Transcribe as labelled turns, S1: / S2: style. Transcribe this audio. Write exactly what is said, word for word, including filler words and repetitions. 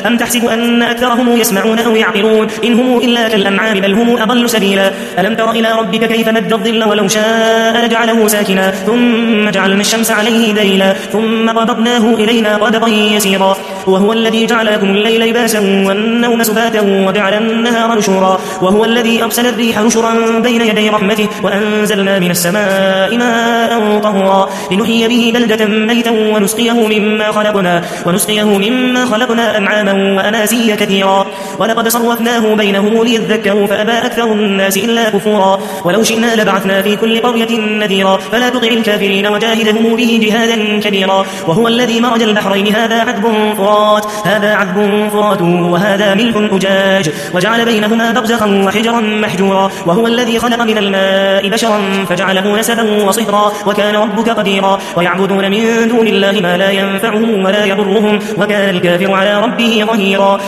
S1: أم تحسب أن أكثرهم يسمعون أو يعقلون إن هم إلا كالأنعام بل هم أضل سبيلا ألم تر إلى ربك كيف مد الظل ولو شاء لجعله ساكنا ثم جعلنا الشمس عليه دليلا ثم قبضناه إلينا قبضا يسيرا وهو الذي جعل لكم الليل لباسا والنوم سباتا وجعل النهار نشورا وهو الذي أرسل الريح نشرا بين يدي رحمته وأنزلنا من السماء ماء طهورا لنحيي به بلدة ميتا ونسقيه مما خلقنا ونسقيه مما خلقنا أنعاما وأناسيا كثيرا ولقد صرفناه بينهم ليذكروا فأبى أكثر الناس إلا كفورا ولو شئنا لبعثنا في كل قرية نذيرا فلا تطع الكافرين وجاهدهم به جهادا كبيرا وهو الذي مرج البحرين هذا عذب فرات هذا عذب فرات وهذا ملح أجاج وجعل بينهما برزخا وحجرا محجورا وهو الذي خلق من الماء بشرا فجعله نسبا وصهرا وكان ربك قديرا ويعبدون من دون الله ما لا ينفعهم ولا يضرهم وكان الكافر على ربه ظهيرا